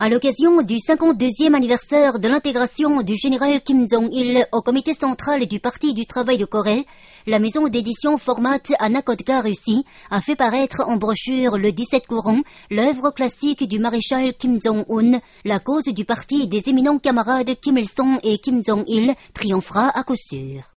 À l'occasion du 52e anniversaire de l'intégration du général Kim Jong-il au comité central du Parti du travail de Corée, la maison d'édition Format Anakotka Russie a fait paraître en brochure le 17 courant l'œuvre classique du maréchal Kim Jong-un, La cause du parti des éminents camarades Kim Il-sung et Kim Jong-il triomphera à coup sûr.